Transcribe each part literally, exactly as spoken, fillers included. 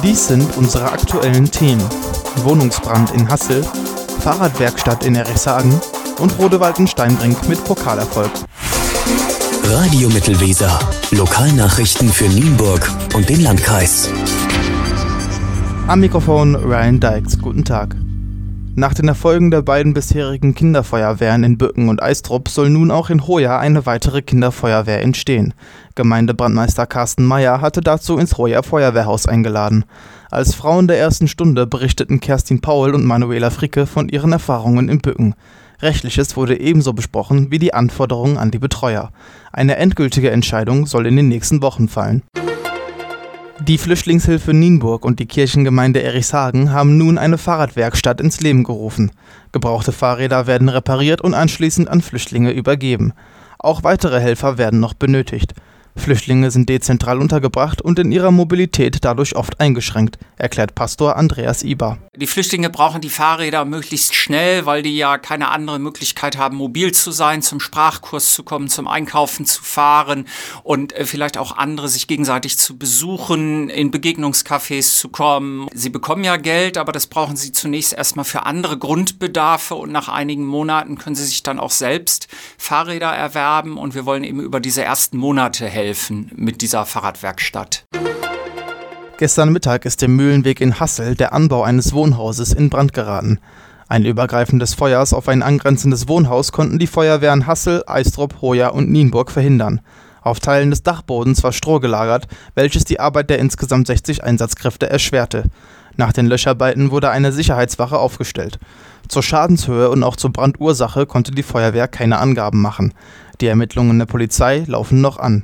Dies sind unsere aktuellen Themen: Wohnungsbrand in Hassel, Fahrradwerkstatt in Erichshagen und Rodewalden-Steinbrink mit Pokalerfolg. Radio Mittelweser. Lokalnachrichten für Nienburg und den Landkreis. Am Mikrofon Ryan Dykes. Guten Tag. Nach den Erfolgen der beiden bisherigen Kinderfeuerwehren in Bücken und Eistrup soll nun auch in Hoya eine weitere Kinderfeuerwehr entstehen. Gemeindebrandmeister Carsten Meyer hatte dazu ins Hoya Feuerwehrhaus eingeladen. Als Frauen der ersten Stunde berichteten Kerstin Paul und Manuela Fricke von ihren Erfahrungen in Bücken. Rechtliches wurde ebenso besprochen wie die Anforderungen an die Betreuer. Eine endgültige Entscheidung soll in den nächsten Wochen fallen. Die Flüchtlingshilfe Nienburg und die Kirchengemeinde Erichshagen haben nun eine Fahrradwerkstatt ins Leben gerufen. Gebrauchte Fahrräder werden repariert und anschließend an Flüchtlinge übergeben. Auch weitere Helfer werden noch benötigt. Flüchtlinge sind dezentral untergebracht und in ihrer Mobilität dadurch oft eingeschränkt, erklärt Pastor Andreas Iber. Die Flüchtlinge brauchen die Fahrräder möglichst schnell, weil die ja keine andere Möglichkeit haben, mobil zu sein, zum Sprachkurs zu kommen, zum Einkaufen zu fahren und äh, vielleicht auch andere sich gegenseitig zu besuchen, in Begegnungscafés zu kommen. Sie bekommen ja Geld, aber das brauchen sie zunächst erstmal für andere Grundbedarfe und nach einigen Monaten können sie sich dann auch selbst Fahrräder erwerben und wir wollen eben über diese ersten Monate helfen. helfen mit dieser Fahrradwerkstatt. Gestern Mittag ist im Mühlenweg in Hassel der Anbau eines Wohnhauses in Brand geraten. Ein Übergreifen des Feuers auf ein angrenzendes Wohnhaus konnten die Feuerwehren Hassel, Eistrup, Hoya und Nienburg verhindern. Auf Teilen des Dachbodens war Stroh gelagert, welches die Arbeit der insgesamt sechzig Einsatzkräfte erschwerte. Nach den Löscharbeiten wurde eine Sicherheitswache aufgestellt. Zur Schadenshöhe und auch zur Brandursache konnte die Feuerwehr keine Angaben machen. Die Ermittlungen der Polizei laufen noch an.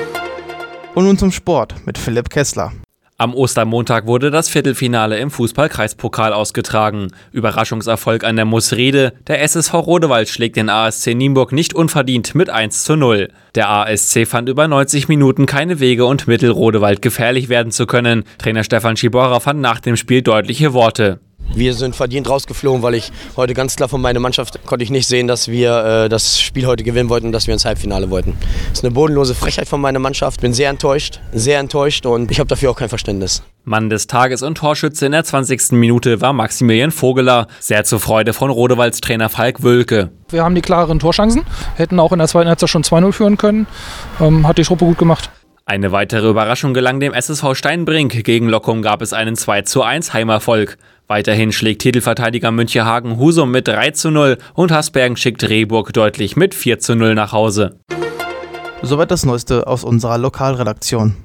Und nun zum Sport mit Philipp Kessler. Am Ostermontag wurde das Viertelfinale im Fußball-Kreispokal ausgetragen. Überraschungserfolg an der Musrede. Der S S V Rodewald schlägt den A S C Nienburg nicht unverdient mit eins zu null. Der A S C fand über neunzig Minuten keine Wege und Mittel, Rodewald gefährlich werden zu können. Trainer Stefan Schibora fand nach dem Spiel deutliche Worte. Wir sind verdient rausgeflogen, weil ich heute ganz klar von meiner Mannschaft konnte ich nicht sehen, dass wir äh, das Spiel heute gewinnen wollten und dass wir ins Halbfinale wollten. Das ist eine bodenlose Frechheit von meiner Mannschaft. Bin sehr enttäuscht, sehr enttäuscht und ich habe dafür auch kein Verständnis. Mann des Tages und Torschütze in der zwanzigsten Minute war Maximilian Vogeler. Sehr zur Freude von Rodewalds Trainer Falk Wölke. Wir haben die klareren Torchancen, hätten auch in der zweiten Halbzeit schon zwei null führen können. Ähm, hat die Truppe gut gemacht. Eine weitere Überraschung gelang dem S S V Steinbrink. Gegen Lockum gab es einen zwei zu eins Heimerfolg. Weiterhin schlägt Titelverteidiger Münchehagen Husum mit drei zu null und Hasbergen schickt Rehburg deutlich mit vier zu null nach Hause. Soweit das Neueste aus unserer Lokalredaktion.